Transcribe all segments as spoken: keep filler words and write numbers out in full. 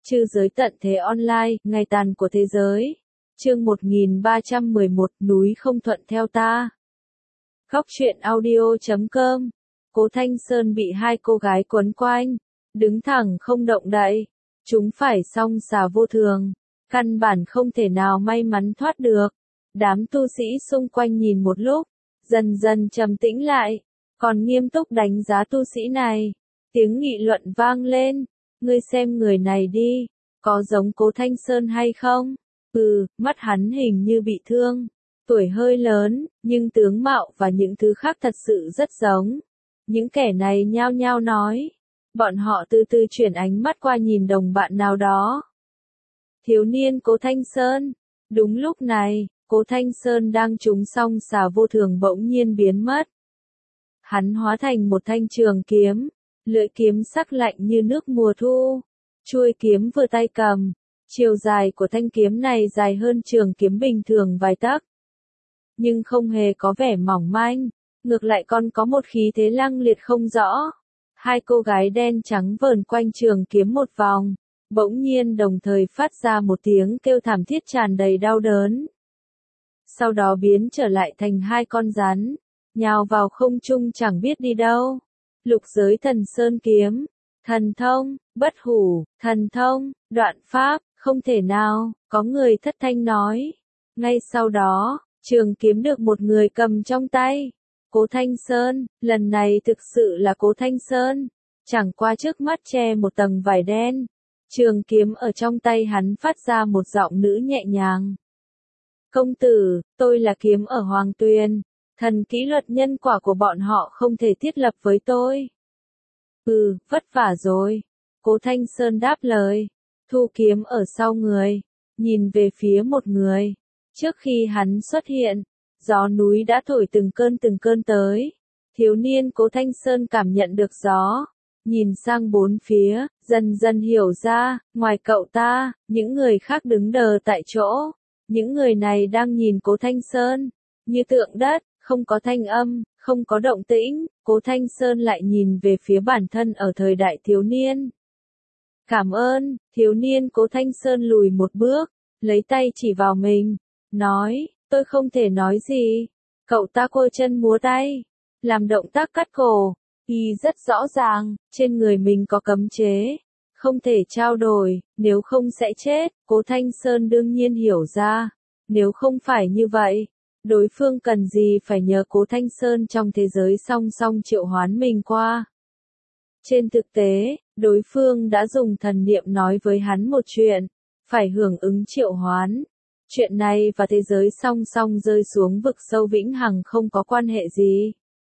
Trư giới tận thế online, ngày tàn của thế giới. Chương một nghìn ba trăm mười một, núi không thuận theo ta. Góc truyện audio chấm com. Cố Thanh Sơn bị hai cô gái quấn quanh, đứng thẳng không động đậy. Chúng phải song xà vô thường, căn bản không thể nào may mắn thoát được. Đám tu sĩ xung quanh nhìn một lúc, dần dần trầm tĩnh lại, còn nghiêm túc đánh giá tu sĩ này. Tiếng nghị luận vang lên, ngươi xem người này đi, có giống Cố Thanh Sơn hay không? Ừ, mắt hắn hình như bị thương, tuổi hơi lớn, nhưng tướng mạo và những thứ khác thật sự rất giống. Những kẻ này nhao nhao nói, bọn họ từ từ chuyển ánh mắt qua nhìn đồng bạn nào đó. Thiếu niên Cố Thanh Sơn. Đúng lúc này, Cố Thanh Sơn đang trúng song xà vô thường bỗng nhiên biến mất. Hắn hóa thành một thanh trường kiếm, lưỡi kiếm sắc lạnh như nước mùa thu. Chuôi kiếm vừa tay cầm, chiều dài của thanh kiếm này dài hơn trường kiếm bình thường vài tấc. Nhưng không hề có vẻ mỏng manh, ngược lại còn có một khí thế lăng liệt không rõ. Hai cô gái đen trắng vờn quanh trường kiếm một vòng, bỗng nhiên đồng thời phát ra một tiếng kêu thảm thiết tràn đầy đau đớn. Sau đó biến trở lại thành hai con rắn, nhào vào không trung chẳng biết đi đâu. Lục giới thần sơn kiếm, thần thông, bất hủ, thần thông, đoạn pháp, không thể nào, có người thất thanh nói. Ngay sau đó, trường kiếm được một người cầm trong tay. Cố Thanh Sơn, lần này thực sự là Cố Thanh Sơn, chẳng qua trước mắt che một tầng vải đen. Trường kiếm ở trong tay hắn phát ra một giọng nữ nhẹ nhàng. Công tử, tôi là kiếm ở Hoàng Tuyền, thần kỷ luật nhân quả của bọn họ không thể thiết lập với tôi. Ừ, vất vả rồi. Cố Thanh Sơn đáp lời, thu kiếm ở sau người, nhìn về phía một người. Trước khi hắn xuất hiện, gió núi đã thổi từng cơn từng cơn tới. Thiếu niên Cố Thanh Sơn cảm nhận được gió, nhìn sang bốn phía, dần dần hiểu ra, ngoài cậu ta, những người khác đứng đờ tại chỗ. Những người này đang nhìn Cố Thanh Sơn, như tượng đất, không có thanh âm, không có động tĩnh. Cố Thanh Sơn lại nhìn về phía bản thân ở thời đại thiếu niên. Cảm ơn. Thiếu niên Cố Thanh Sơn lùi một bước, lấy tay chỉ vào mình, nói, tôi không thể nói gì. Cậu ta côi chân múa tay, làm động tác cắt cổ, y rất rõ ràng, trên người mình có cấm chế, không thể trao đổi, nếu không sẽ chết. Cố Thanh Sơn đương nhiên hiểu ra, nếu không phải như vậy, đối phương cần gì phải nhờ Cố Thanh Sơn trong thế giới song song triệu hoán mình qua. Trên thực tế, đối phương đã dùng thần niệm nói với hắn một chuyện, phải hưởng ứng triệu hoán. Chuyện này và thế giới song song rơi xuống vực sâu vĩnh hằng không có quan hệ gì,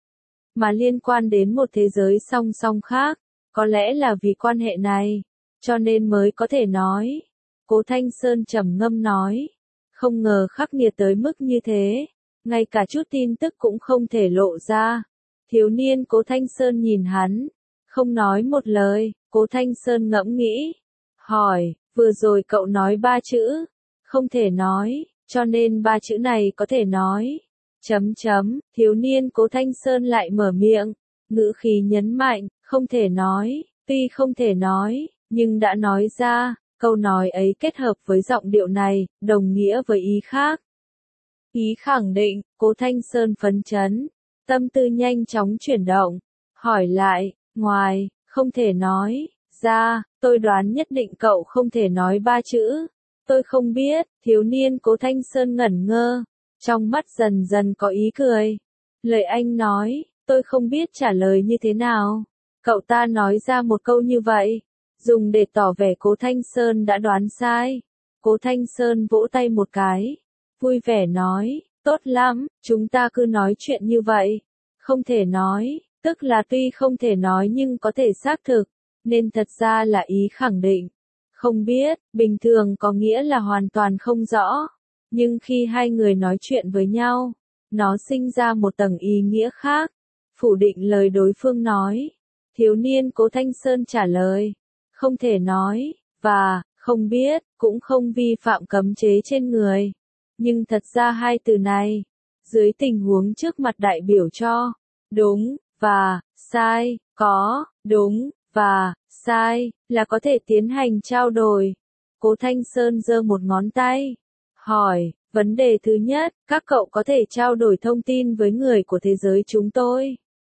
mà liên quan đến một thế giới song song khác. Có lẽ là vì quan hệ này, cho nên mới có thể nói. Cố Thanh Sơn trầm ngâm nói, không ngờ khắc nghiệt tới mức như thế, ngay cả chút tin tức cũng không thể lộ ra. Thiếu niên Cố Thanh Sơn nhìn hắn, không nói một lời. Cố Thanh Sơn ngẫm nghĩ, hỏi, vừa rồi cậu nói ba chữ, không thể nói, cho nên ba chữ này có thể nói. Chấm chấm, thiếu niên Cố Thanh Sơn lại mở miệng, ngữ khí nhấn mạnh, không thể nói, tuy không thể nói, nhưng đã nói ra. Câu nói ấy kết hợp với giọng điệu này, đồng nghĩa với ý khác. Ý khẳng định. Cố Thanh Sơn phấn chấn, tâm tư nhanh chóng chuyển động, hỏi lại, ngoài, không thể nói, ra, tôi đoán nhất định cậu không thể nói ba chữ. Tôi không biết. Thiếu niên Cố Thanh Sơn ngẩn ngơ, trong mắt dần dần có ý cười. Lời anh nói, tôi không biết trả lời như thế nào. Cậu ta nói ra một câu như vậy, dùng để tỏ vẻ Cố Thanh Sơn đã đoán sai. Cố Thanh Sơn vỗ tay một cái, vui vẻ nói, tốt lắm, chúng ta cứ nói chuyện như vậy. Không thể nói, tức là tuy không thể nói nhưng có thể xác thực, nên thật ra là ý khẳng định. Không biết, bình thường có nghĩa là hoàn toàn không rõ, nhưng khi hai người nói chuyện với nhau, nó sinh ra một tầng ý nghĩa khác, phủ định lời đối phương nói. Thiếu niên Cố Thanh Sơn trả lời, không thể nói, và, không biết, cũng không vi phạm cấm chế trên người. Nhưng thật ra hai từ này, dưới tình huống trước mặt đại biểu cho, đúng, và, sai, có, đúng, và, sai, là có thể tiến hành trao đổi. Cố Thanh Sơn giơ một ngón tay. Hỏi, vấn đề thứ nhất, các cậu có thể trao đổi thông tin với người của thế giới chúng tôi.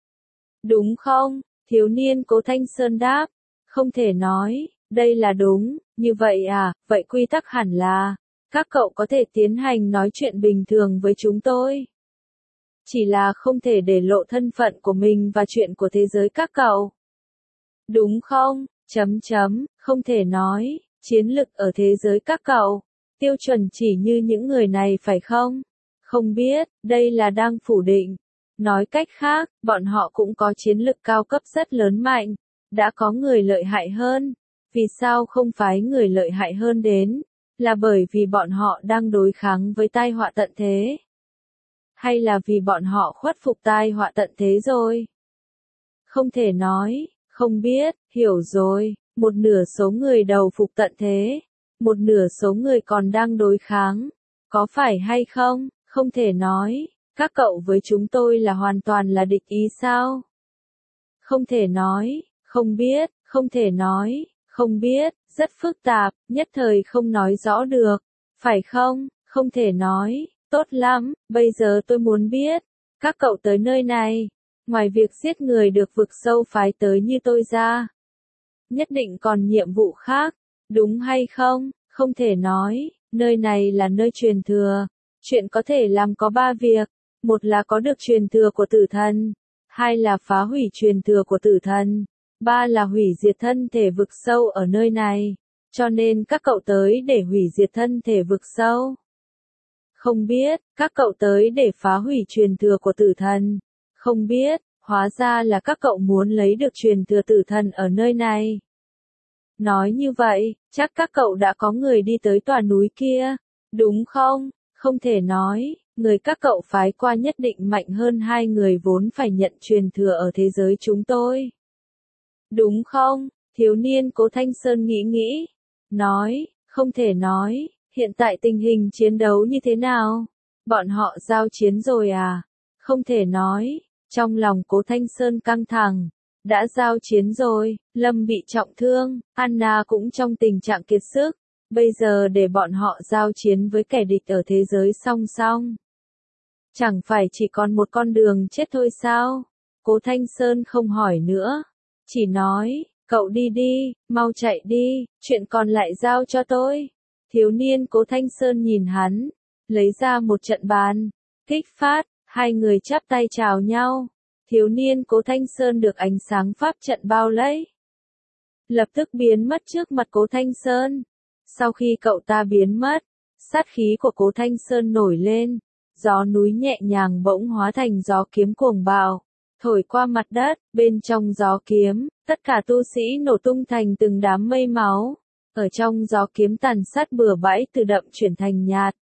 Đúng không? Thiếu niên Cố Thanh Sơn đáp. Không thể nói, đây là đúng, như vậy à, vậy quy tắc hẳn là, các cậu có thể tiến hành nói chuyện bình thường với chúng tôi. Chỉ là không thể để lộ thân phận của mình và chuyện của thế giới các cậu. Đúng không? Chấm chấm, không thể nói, chiến lực ở thế giới các cậu, tiêu chuẩn chỉ như những người này phải không? Không biết, đây là đang phủ định. Nói cách khác, bọn họ cũng có chiến lực cao cấp rất lớn mạnh, đã có người lợi hại hơn. Vì sao không phái người lợi hại hơn đến? Là bởi vì bọn họ đang đối kháng với tai họa tận thế? Hay là vì bọn họ khuất phục tai họa tận thế rồi? Không thể nói, không biết, hiểu rồi, một nửa số người đầu phục tận thế, một nửa số người còn đang đối kháng. Có phải hay không? Không thể nói, các cậu với chúng tôi là hoàn toàn là địch ý sao? Không thể nói, không biết, không thể nói, không biết, rất phức tạp, nhất thời không nói rõ được. Phải không? Không thể nói, tốt lắm, bây giờ tôi muốn biết, các cậu tới nơi này, ngoài việc giết người được vực sâu phái tới như tôi ra, nhất định còn nhiệm vụ khác, đúng hay không? Không thể nói, nơi này là nơi truyền thừa, chuyện có thể làm có ba việc, một là có được truyền thừa của tử thần, hai là phá hủy truyền thừa của tử thần, ba là hủy diệt thân thể vực sâu ở nơi này, cho nên các cậu tới để hủy diệt thân thể vực sâu. Không biết, các cậu tới để phá hủy truyền thừa của tử thần. Không biết, hóa ra là các cậu muốn lấy được truyền thừa tử thần ở nơi này. Nói như vậy, chắc các cậu đã có người đi tới tòa núi kia, đúng không? Không thể nói, người các cậu phái qua nhất định mạnh hơn hai người vốn phải nhận truyền thừa ở thế giới chúng tôi. Đúng không? Thiếu niên Cố Thanh Sơn nghĩ nghĩ, nói, không thể nói, hiện tại tình hình chiến đấu như thế nào? Bọn họ giao chiến rồi à? Không thể nói, trong lòng Cố Thanh Sơn căng thẳng, đã giao chiến rồi, Lâm bị trọng thương, Anna cũng trong tình trạng kiệt sức, bây giờ để bọn họ giao chiến với kẻ địch ở thế giới song song. Chẳng phải chỉ còn một con đường chết thôi sao? Cố Thanh Sơn không hỏi nữa, chỉ nói, cậu đi đi, mau chạy đi, chuyện còn lại giao cho tôi. Thiếu niên Cố Thanh Sơn nhìn hắn, lấy ra một trận bàn, kích phát, hai người chắp tay chào nhau. Thiếu niên Cố Thanh Sơn được ánh sáng pháp trận bao lấy, lập tức biến mất trước mặt Cố Thanh Sơn. Sau khi cậu ta biến mất, sát khí của Cố Thanh Sơn nổi lên, gió núi nhẹ nhàng bỗng hóa thành gió kiếm cuồng bạo, thổi qua mặt đất, bên trong gió kiếm, tất cả tu sĩ nổ tung thành từng đám mây máu, ở trong gió kiếm tàn sát bừa bãi từ đậm chuyển thành nhạt,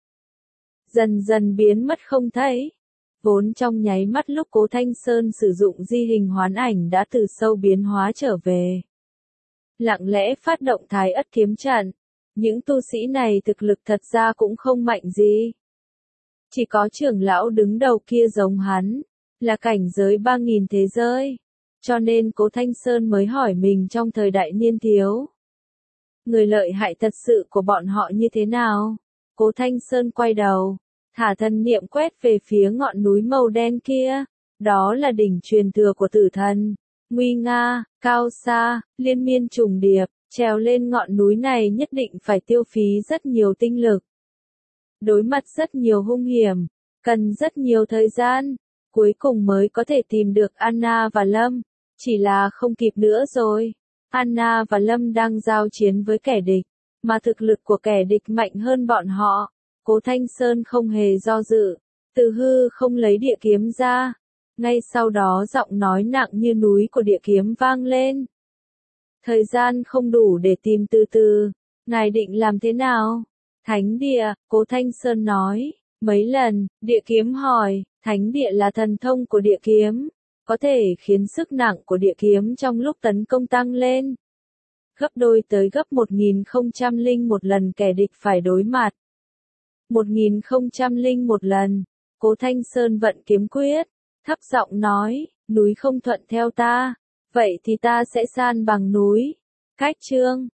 dần dần biến mất không thấy. Vốn trong nháy mắt lúc Cố Thanh Sơn sử dụng di hình hoán ảnh đã từ sâu biến hóa trở về. Lặng lẽ phát động thái ất kiếm trận. Những tu sĩ này thực lực thật ra cũng không mạnh gì. Chỉ có trưởng lão đứng đầu kia giống hắn, là cảnh giới ba nghìn thế giới. Cho nên Cố Thanh Sơn mới hỏi mình trong thời đại niên thiếu. Người lợi hại thật sự của bọn họ như thế nào? Cố Thanh Sơn quay đầu, thả thần niệm quét về phía ngọn núi màu đen kia. Đó là đỉnh truyền thừa của tử thần. Nguy nga, cao xa, liên miên trùng điệp, trèo lên ngọn núi này nhất định phải tiêu phí rất nhiều tinh lực. Đối mặt rất nhiều hung hiểm, cần rất nhiều thời gian, cuối cùng mới có thể tìm được Anna và Lâm. Chỉ là không kịp nữa rồi. Anna và Lâm đang giao chiến với kẻ địch, mà thực lực của kẻ địch mạnh hơn bọn họ. Cố Thanh Sơn không hề do dự, từ hư không lấy địa kiếm ra. Ngay sau đó giọng nói nặng như núi của địa kiếm vang lên. Thời gian không đủ để tìm từ từ, ngài định làm thế nào? Thánh địa, Cố Thanh Sơn nói, mấy lần, địa kiếm hỏi, thánh địa là thần thông của địa kiếm, có thể khiến sức nặng của địa kiếm trong lúc tấn công tăng lên. Gấp đôi tới gấp một nghìn không trăm lẻ một lần kẻ địch phải đối mặt. một nghìn không trăm lẻ một lần, Cố Thanh Sơn vận kiếm quyết, thấp giọng nói, núi không thuận theo ta, vậy thì ta sẽ san bằng núi. Khách chương